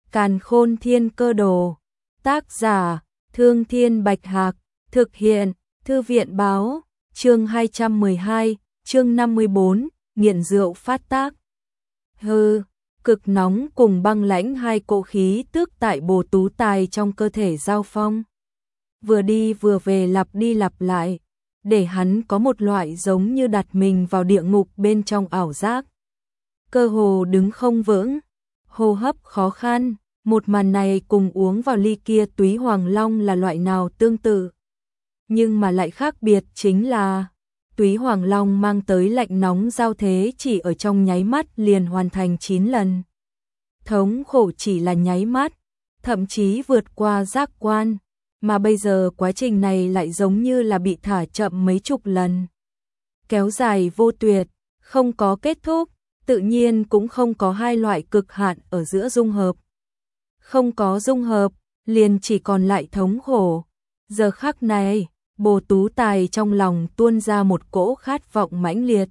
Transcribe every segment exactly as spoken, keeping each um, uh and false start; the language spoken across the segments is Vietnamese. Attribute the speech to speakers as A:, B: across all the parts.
A: Càn Khôn Thiên Cơ Đồ. Tác giả: Thương Thiên Bạch Hạc. Thực hiện: Thư viện báo. Chương hai trăm mười hai, chương năm mươi bốn, nghiện rượu phát tác. Hư, cực nóng cùng băng lãnh hai cỗ khí tức tại Bồ Tú Tài trong cơ thể giao phong. Vừa đi vừa về lặp đi lặp lại, để hắn có một loại giống như đặt mình vào địa ngục bên trong ảo giác. Cơ hồ đứng không vững, hô hấp khó khăn, một màn này cùng uống vào ly kia túy hoàng long là loại nào tương tự. Nhưng mà lại khác biệt chính là túy hoàng long mang tới lạnh nóng giao thế chỉ ở trong nháy mắt liền hoàn thành chín lần. Thống khổ chỉ là nháy mắt, thậm chí vượt qua giác quan, mà bây giờ quá trình này lại giống như là bị thả chậm mấy chục lần. Kéo dài vô tuyệt, không có kết thúc, tự nhiên cũng không có hai loại cực hạn ở giữa dung hợp. Không có dung hợp, liền chỉ còn lại thống khổ. Giờ khắc này, Bồ Tú Tài trong lòng tuôn ra một cỗ khát vọng mãnh liệt.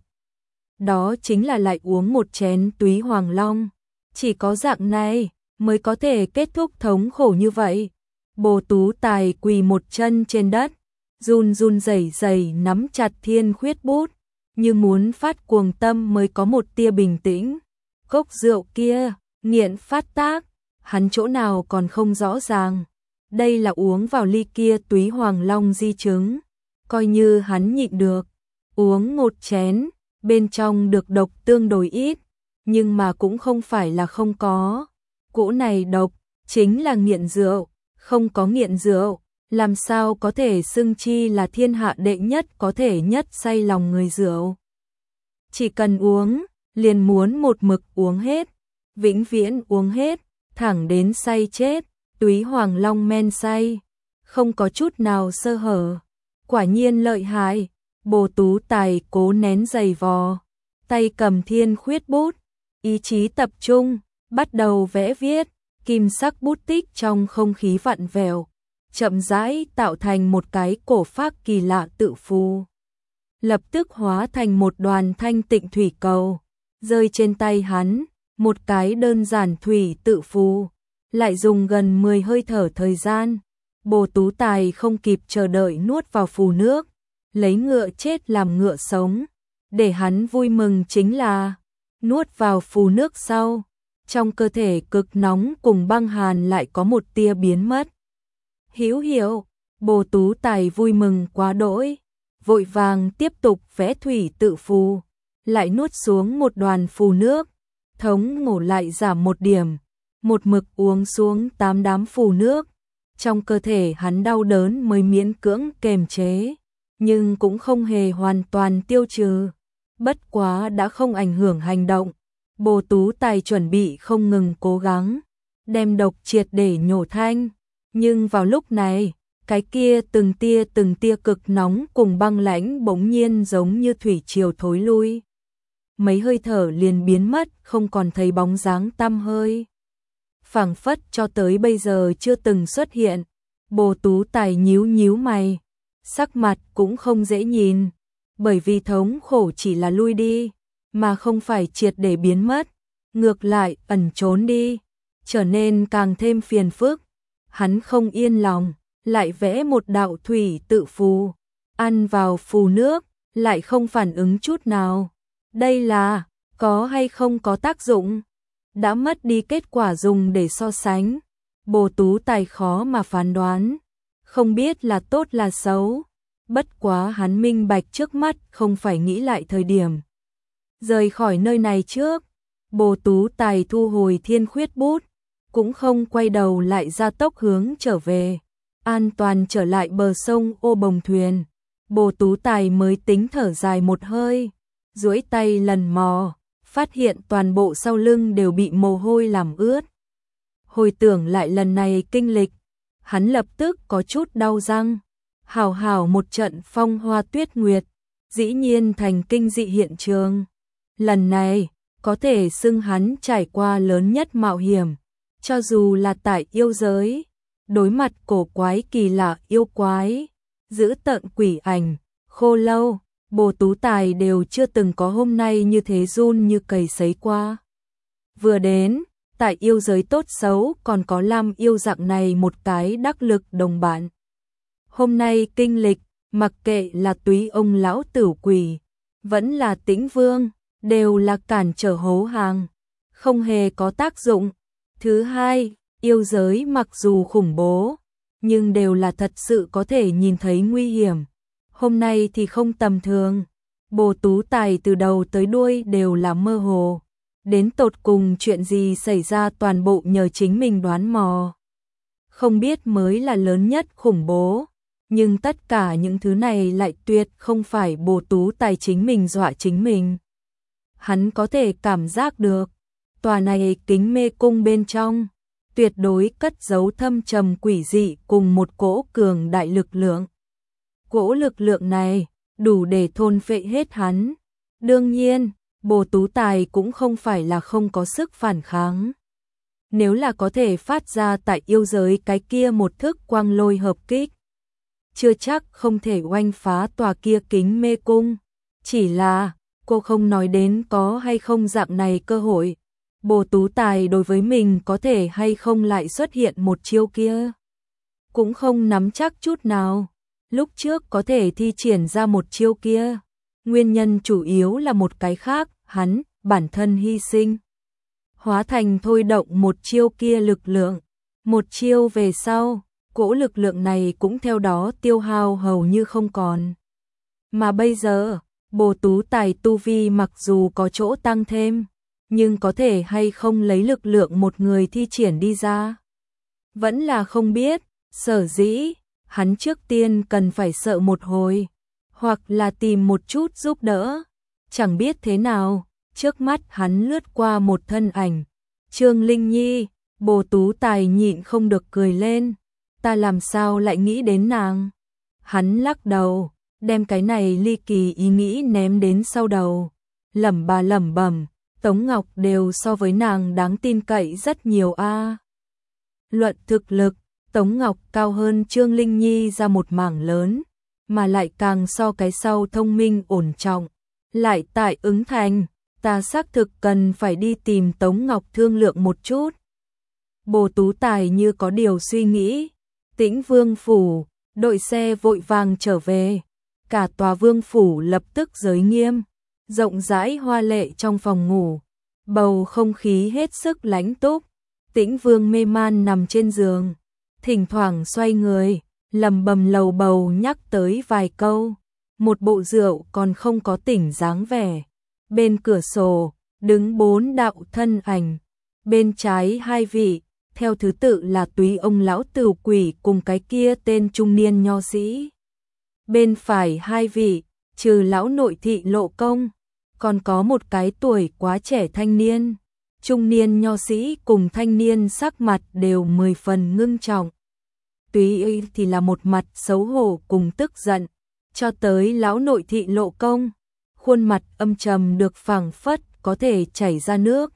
A: Đó chính là lại uống một chén túy hoàng long. Chỉ có dạng này mới có thể kết thúc thống khổ như vậy. Bồ Tú Tài quỳ một chân trên đất, run run rẩy rẩy nắm chặt thiên khuyết bút, như muốn phát cuồng tâm mới có một tia bình tĩnh. Cốc rượu kia, nghiện phát tác, hắn chỗ nào còn không rõ ràng. Đây là uống vào ly kia túy hoàng long di chứng, coi như hắn nhịn được, uống một chén, bên trong được độc tương đối ít, nhưng mà cũng không phải là không có. Cỗ này độc, chính là nghiện rượu, không có nghiện rượu, làm sao có thể xưng chi là thiên hạ đệ nhất có thể nhất say lòng người rượu. Chỉ cần uống, liền muốn một mực uống hết, vĩnh viễn uống hết, thẳng đến say chết. Túy hoàng long men say, không có chút nào sơ hở, quả nhiên lợi hại. Bồ Tú Tài cố nén giày vò, tay cầm thiên khuyết bút, ý chí tập trung, bắt đầu vẽ viết, kim sắc bút tích trong không khí vặn vẹo, chậm rãi tạo thành một cái cổ phác kỳ lạ tự phù. Lập tức hóa thành một đoàn thanh tịnh thủy cầu, rơi trên tay hắn, một cái đơn giản thủy tự phù. Lại dùng gần mười hơi thở thời gian, Bồ Tú Tài không kịp chờ đợi nuốt vào phù nước, lấy ngựa chết làm ngựa sống. Để hắn vui mừng chính là, nuốt vào phù nước sau, trong cơ thể cực nóng cùng băng hàn lại có một tia biến mất. Hữu hiệu, Bồ Tú Tài vui mừng quá đỗi, vội vàng tiếp tục vẽ thủy tự phù, lại nuốt xuống một đoàn phù nước, thống ngổ lại giảm một điểm. Một mực uống xuống tám đám phù nước, trong cơ thể hắn đau đớn mới miễn cưỡng kềm chế, nhưng cũng không hề hoàn toàn tiêu trừ. Bất quá đã không ảnh hưởng hành động, Bồ Tú Tài chuẩn bị không ngừng cố gắng, đem độc triệt để nhổ thanh. Nhưng vào lúc này, cái kia từng tia từng tia cực nóng cùng băng lãnh bỗng nhiên giống như thủy triều thối lui. Mấy hơi thở liền biến mất, không còn thấy bóng dáng tăm hơi. Phảng phất cho tới bây giờ chưa từng xuất hiện. Bồ Tú Tài nhíu nhíu mày, sắc mặt cũng không dễ nhìn, bởi vì thống khổ chỉ là lui đi, mà không phải triệt để biến mất, ngược lại ẩn trốn đi, trở nên càng thêm phiền phức. Hắn không yên lòng, lại vẽ một đạo thủy tự phù, ăn vào phù nước, lại không phản ứng chút nào. Đây là, có hay không có tác dụng? Đã mất đi kết quả dùng để so sánh. Bồ Tú Tài khó mà phán đoán, không biết là tốt là xấu. Bất quá hắn minh bạch trước mắt không phải nghĩ lại thời điểm rời khỏi nơi này trước. Bồ Tú Tài thu hồi thiên khuyết bút, cũng không quay đầu lại ra tốc hướng trở về, an toàn trở lại bờ sông ô bồng thuyền. Bồ Tú Tài mới tính thở dài một hơi, duỗi tay lần mò, phát hiện toàn bộ sau lưng đều bị mồ hôi làm ướt. Hồi tưởng lại lần này kinh lịch, hắn lập tức có chút đau răng. Hảo hảo một trận phong hoa tuyết nguyệt, dĩ nhiên thành kinh dị hiện trường. Lần này, có thể xưng hắn trải qua lớn nhất mạo hiểm, cho dù là tại yêu giới, đối mặt cổ quái kỳ lạ yêu quái, giữ tận quỷ ảnh, khô lâu, Bồ Tú Tài đều chưa từng có hôm nay như thế run như cầy sấy qua. Vừa đến, tại yêu giới tốt xấu còn có Lam yêu dạng này một cái đắc lực đồng bạn. Hôm nay kinh lịch, mặc kệ là túy ông lão tử quỷ, vẫn là Tĩnh Vương, đều là cản trở hố hàng, không hề có tác dụng. Thứ hai, yêu giới mặc dù khủng bố, nhưng đều là thật sự có thể nhìn thấy nguy hiểm. Hôm nay thì không tầm thường. Bồ Tú Tài từ đầu tới đuôi đều là mơ hồ. Đến tột cùng chuyện gì xảy ra toàn bộ nhờ chính mình đoán mò. Không biết mới là lớn nhất khủng bố. Nhưng tất cả những thứ này lại tuyệt không phải Bồ Tú Tài chính mình dọa chính mình. Hắn có thể cảm giác được. Tòa này kính mê cung bên trong. Tuyệt đối cất giấu thâm trầm quỷ dị cùng một cỗ cường đại lực lượng. Cỗ lực lượng này đủ để thôn phệ hết hắn. Đương nhiên, Bồ Tú Tài cũng không phải là không có sức phản kháng. Nếu là có thể phát ra tại yêu giới cái kia một thức quang lôi hợp kích, chưa chắc không thể oanh phá tòa kia kính mê cung. Chỉ là, cô không nói đến có hay không dạng này cơ hội. Bồ Tú Tài đối với mình có thể hay không lại xuất hiện một chiêu kia. Cũng không nắm chắc chút nào. Lúc trước có thể thi triển ra một chiêu kia. Nguyên nhân chủ yếu là một cái khác, hắn, bản thân hy sinh. Hóa thành thôi động một chiêu kia lực lượng. Một chiêu về sau, cỗ lực lượng này cũng theo đó tiêu hao hầu như không còn. Mà bây giờ, Bồ Tú Tài tu vi mặc dù có chỗ tăng thêm, nhưng có thể hay không lấy lực lượng một người thi triển đi ra. Vẫn là không biết, sở dĩ, hắn trước tiên cần phải sợ một hồi, hoặc là tìm một chút giúp đỡ. Chẳng biết thế nào, trước mắt hắn lướt qua một thân ảnh. Trương Linh Nhi, Bồ Tú Tài nhịn không được cười lên. Ta làm sao lại nghĩ đến nàng? Hắn lắc đầu, đem cái này ly kỳ ý nghĩ ném đến sau đầu. Lẩm bà lẩm bẩm, Tống Ngọc đều so với nàng đáng tin cậy rất nhiều a. Luận thực lực, Tống Ngọc cao hơn Trương Linh Nhi ra một mảng lớn, mà lại càng so cái sau thông minh ổn trọng. Lại tại ứng thành, ta xác thực cần phải đi tìm Tống Ngọc thương lượng một chút. Bồ Tú Tài như có điều suy nghĩ. Tĩnh Vương phủ, đội xe vội vàng trở về. Cả tòa vương phủ lập tức giới nghiêm, rộng rãi hoa lệ trong phòng ngủ. Bầu không khí hết sức lãnh túc. Tĩnh Vương mê man nằm trên giường, thỉnh thoảng xoay người, lầm bầm lầu bầu nhắc tới vài câu. Một bộ rượu còn không có tỉnh dáng vẻ. Bên cửa sổ, đứng bốn đạo thân ảnh. Bên trái hai vị, theo thứ tự là túy ông lão tử quỷ cùng cái kia tên trung niên nho sĩ. Bên phải hai vị, trừ lão nội thị Lộ Công, còn có một cái tuổi quá trẻ thanh niên. Trung niên nho sĩ cùng thanh niên sắc mặt đều mười phần ngưng trọng. Túy y thì là một mặt xấu hổ cùng tức giận, cho tới lão nội thị Lộ Công, khuôn mặt âm trầm được phảng phất có thể chảy ra nước.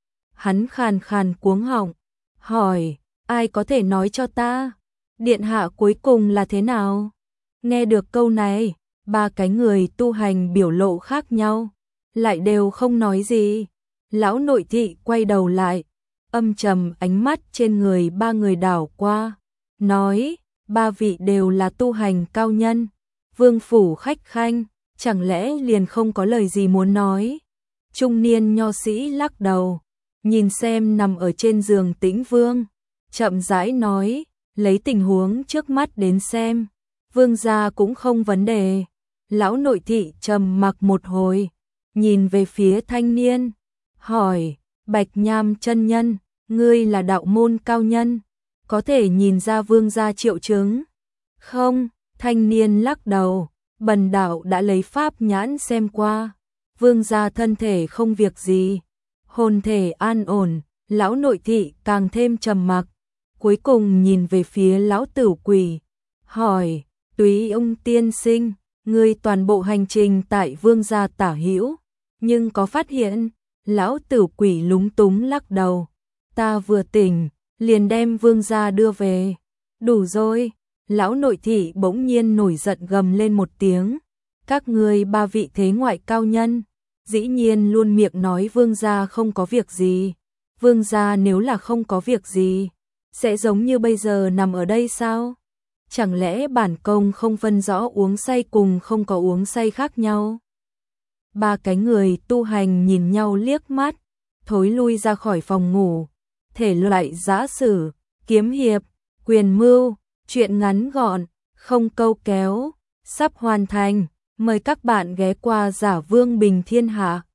A: Hắn khàn khàn cuống họng, hỏi, ai có thể nói cho ta, điện hạ cuối cùng là thế nào? Nghe được câu này, ba cái người tu hành biểu lộ khác nhau, lại đều không nói gì. Lão nội thị quay đầu lại, âm trầm ánh mắt trên người ba người đảo qua, nói, ba vị đều là tu hành cao nhân, vương phủ khách khanh, chẳng lẽ liền không có lời gì muốn nói? Trung niên nho sĩ lắc đầu, nhìn xem nằm ở trên giường Tĩnh Vương, chậm rãi nói, lấy tình huống trước mắt đến xem, vương gia cũng không vấn đề. Lão nội thị trầm mặc một hồi, nhìn về phía thanh niên, hỏi, Bạch Nham chân nhân, ngươi là đạo môn cao nhân, có thể nhìn ra vương gia triệu chứng? Không, thanh niên lắc đầu, bần đạo đã lấy pháp nhãn xem qua, vương gia thân thể không việc gì, hồn thể an ổn. Lão nội thị càng thêm trầm mặc, cuối cùng nhìn về phía lão tử quỷ, hỏi, túy ông tiên sinh, ngươi toàn bộ hành trình tại vương gia tả hữu, nhưng có phát hiện? Lão tử quỷ lúng túng lắc đầu, ta vừa tỉnh, liền đem vương gia đưa về. Đủ rồi. Lão nội thị bỗng nhiên nổi giận gầm lên một tiếng, các ngươi ba vị thế ngoại cao nhân, dĩ nhiên luôn miệng nói vương gia không có việc gì, Vương gia nếu là không có việc gì, sẽ giống như bây giờ nằm ở đây sao? Chẳng lẽ bản công không phân rõ uống say cùng không có uống say khác nhau? Ba cái người tu hành nhìn nhau liếc mắt, thối lui ra khỏi phòng ngủ. Thể loại giã sử, kiếm hiệp, quyền mưu, chuyện ngắn gọn, không câu kéo, sắp hoàn thành. Mời các bạn ghé qua Giả Vương Bình Thiên Hạ.